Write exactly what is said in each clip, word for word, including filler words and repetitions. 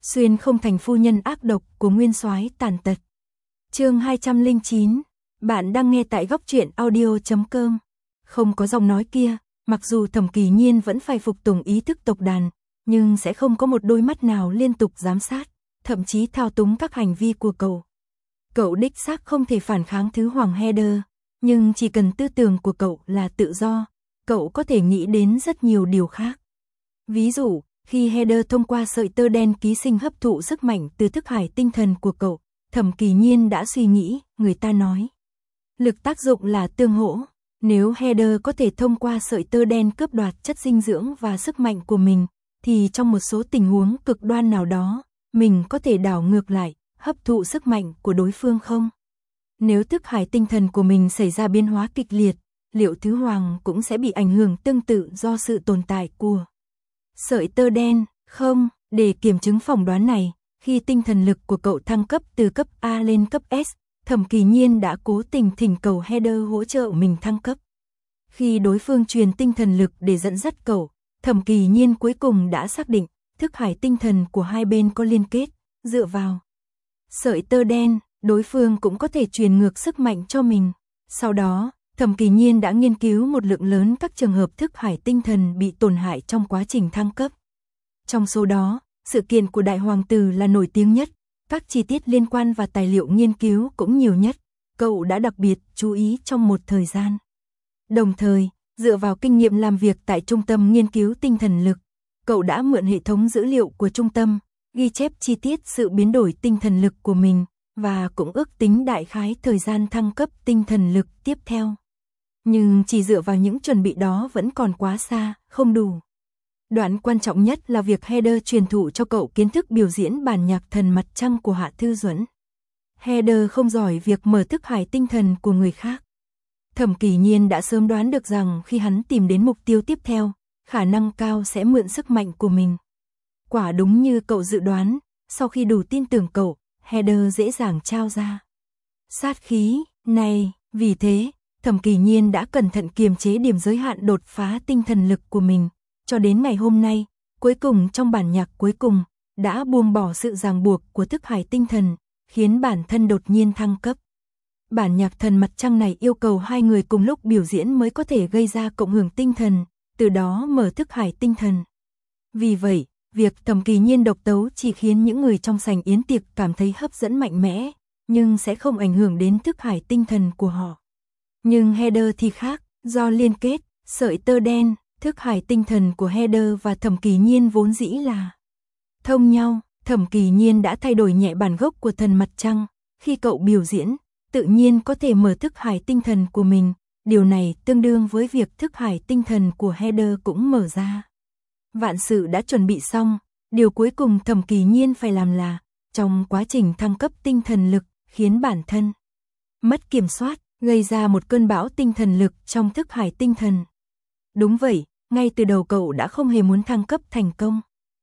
Xuyên không thành phu nhân ác độc của nguyên soái tàn tật. Chương hai trăm lẻ chín. Bạn đang nghe tại góc truyện audio chấm com. Không có giọng nói kia, mặc dù Thẩm Kỳ Nhiên vẫn phải phục tùng ý thức tộc đàn, nhưng sẽ không có một đôi mắt nào liên tục giám sát, thậm chí thao túng các hành vi của cậu. Cậu đích xác không thể phản kháng thứ Hoàng Heather, nhưng chỉ cần tư tưởng của cậu là tự do, cậu có thể nghĩ đến rất nhiều điều khác. Ví dụ, khi Heather thông qua sợi tơ đen ký sinh hấp thụ sức mạnh từ thức hải tinh thần của cậu, Thẩm Kỳ Nhiên đã suy nghĩ, người ta nói, lực tác dụng là tương hỗ. Nếu Heather có thể thông qua sợi tơ đen cướp đoạt chất dinh dưỡng và sức mạnh của mình, thì trong một số tình huống cực đoan nào đó, mình có thể đảo ngược lại, hấp thụ sức mạnh của đối phương không? Nếu thức hải tinh thần của mình xảy ra biến hóa kịch liệt, liệu Thứ Hoàng cũng sẽ bị ảnh hưởng tương tự do sự tồn tại của sợi tơ đen, không? Để kiểm chứng phỏng đoán này, khi tinh thần lực của cậu thăng cấp từ cấp A lên cấp S, Thẩm Kỳ Nhiên đã cố tình thỉnh cầu Heather hỗ trợ mình thăng cấp. Khi đối phương truyền tinh thần lực để dẫn dắt cậu, Thẩm Kỳ Nhiên cuối cùng đã xác định, thức hải tinh thần của hai bên có liên kết, dựa vào sợi tơ đen, đối phương cũng có thể truyền ngược sức mạnh cho mình. Sau đó, Thẩm Kỳ Nhiên đã nghiên cứu một lượng lớn các trường hợp thức hải tinh thần bị tổn hại trong quá trình thăng cấp. Trong số đó, sự kiện của Đại Hoàng Tử là nổi tiếng nhất, các chi tiết liên quan và tài liệu nghiên cứu cũng nhiều nhất, cậu đã đặc biệt chú ý trong một thời gian. Đồng thời, dựa vào kinh nghiệm làm việc tại Trung tâm Nghiên cứu Tinh thần lực, cậu đã mượn hệ thống dữ liệu của trung tâm, ghi chép chi tiết sự biến đổi tinh thần lực của mình, và cũng ước tính đại khái thời gian thăng cấp tinh thần lực tiếp theo. Nhưng chỉ dựa vào những chuẩn bị đó vẫn còn quá xa, không đủ. Đoạn quan trọng nhất là việc Heather truyền thụ cho cậu kiến thức biểu diễn bản nhạc thần mặt trăng của Hạ Thư Duẫn. Heather không giỏi việc mở thức hải tinh thần của người khác. Thẩm Kỳ Nhiên đã sớm đoán được rằng khi hắn tìm đến mục tiêu tiếp theo, khả năng cao sẽ mượn sức mạnh của mình. Quả đúng như cậu dự đoán, sau khi đủ tin tưởng cậu, Heather dễ dàng trao ra sát khí này. Vì thế, Thẩm Kỳ Nhiên đã cẩn thận kiềm chế điểm giới hạn đột phá tinh thần lực của mình, cho đến ngày hôm nay, cuối cùng trong bản nhạc cuối cùng, đã buông bỏ sự ràng buộc của thức hải tinh thần, khiến bản thân đột nhiên thăng cấp. Bản nhạc thần mặt trăng này yêu cầu hai người cùng lúc biểu diễn mới có thể gây ra cộng hưởng tinh thần, từ đó mở thức hải tinh thần. Vì vậy, việc Thẩm Kỳ Nhiên độc tấu chỉ khiến những người trong sảnh yến tiệc cảm thấy hấp dẫn mạnh mẽ, nhưng sẽ không ảnh hưởng đến thức hải tinh thần của họ. Nhưng Heather thì khác, do liên kết, sợi tơ đen, thức hải tinh thần của Heather và Thẩm Kỳ Nhiên vốn dĩ là thông nhau. Thẩm Kỳ Nhiên đã thay đổi nhẹ bản gốc của thần mặt trăng, khi cậu biểu diễn, tự nhiên có thể mở thức hải tinh thần của mình, điều này tương đương với việc thức hải tinh thần của Heather cũng mở ra. Vạn sự đã chuẩn bị xong, điều cuối cùng Thẩm Kỳ Nhiên phải làm là, trong quá trình thăng cấp tinh thần lực, khiến bản thân mất kiểm soát, gây ra một cơn bão tinh thần lực trong thức hải tinh thần. Đúng vậy, ngay từ đầu cậu đã không hề muốn thăng cấp thành công.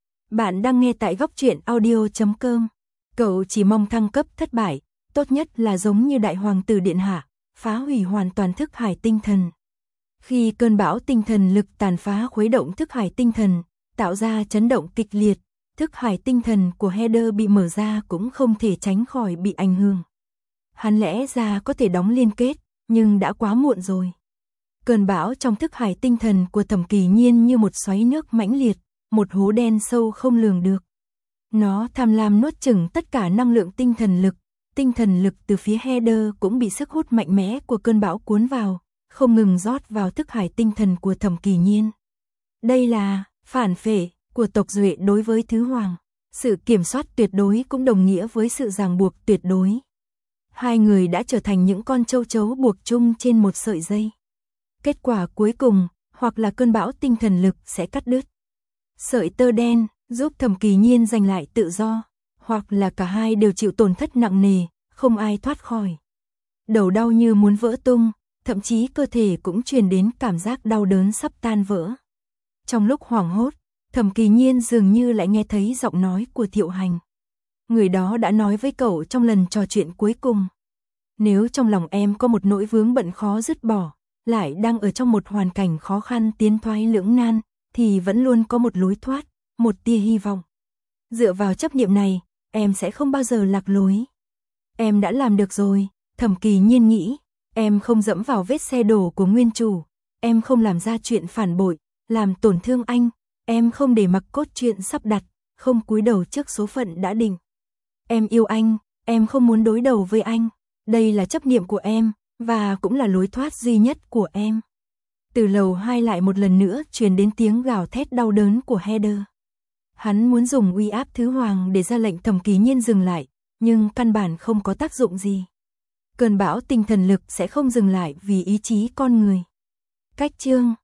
Bạn đang nghe tại góc truyện audio chấm com. Cậu chỉ mong thăng cấp thất bại, tốt nhất là giống như Đại Hoàng Tử Điện Hạ, phá hủy hoàn toàn thức hải tinh thần. Khi cơn bão tinh thần lực tàn phá khuấy động thức hải tinh thần, tạo ra chấn động kịch liệt, thức hải tinh thần của Heather bị mở ra cũng không thể tránh khỏi bị ảnh hưởng. Hắn lẽ ra có thể đóng liên kết, nhưng đã quá muộn rồi. Cơn bão trong thức hải tinh thần của Thẩm Kỳ Nhiên như một xoáy nước mãnh liệt, một hố đen sâu không lường được. Nó tham lam nuốt chửng tất cả năng lượng tinh thần lực, tinh thần lực từ phía Heather cũng bị sức hút mạnh mẽ của cơn bão cuốn vào, không ngừng rót vào thức hải tinh thần của Thẩm Kỳ Nhiên. Đây là phản phệ của tộc Duệ đối với Thứ Hoàng. Sự kiểm soát tuyệt đối cũng đồng nghĩa với sự ràng buộc tuyệt đối. Hai người đã trở thành những con châu chấu buộc chung trên một sợi dây. Kết quả cuối cùng, hoặc là cơn bão tinh thần lực sẽ cắt đứt sợi tơ đen, giúp Thẩm Kỳ Nhiên giành lại tự do, hoặc là cả hai đều chịu tổn thất nặng nề, không ai thoát khỏi. Đầu đau như muốn vỡ tung, thậm chí cơ thể cũng truyền đến cảm giác đau đớn sắp tan vỡ. Trong lúc hoảng hốt, Thẩm Kỳ Nhiên dường như lại nghe thấy giọng nói của Thiệu Hành. Người đó đã nói với cậu trong lần trò chuyện cuối cùng. Nếu trong lòng em có một nỗi vướng bận khó dứt bỏ, lại đang ở trong một hoàn cảnh khó khăn tiến thoái lưỡng nan, thì vẫn luôn có một lối thoát, một tia hy vọng. Dựa vào chấp niệm này, em sẽ không bao giờ lạc lối. Em đã làm được rồi, Thẩm Kỳ Nhiên nghĩ. Em không dẫm vào vết xe đổ của nguyên chủ. Em không làm ra chuyện phản bội, làm tổn thương anh. Em không để mặc cốt truyện sắp đặt, không cúi đầu trước số phận đã định. Em yêu anh, em không muốn đối đầu với anh. Đây là chấp niệm của em, và cũng là lối thoát duy nhất của em. Từ lầu hai lại một lần nữa truyền đến tiếng gào thét đau đớn của Heather. Hắn muốn dùng uy áp thứ hoàng để ra lệnh Thẩm Kỳ Nhiên dừng lại, nhưng căn bản không có tác dụng gì. Cơn bão tinh thần lực sẽ không dừng lại vì ý chí con người. Cách chương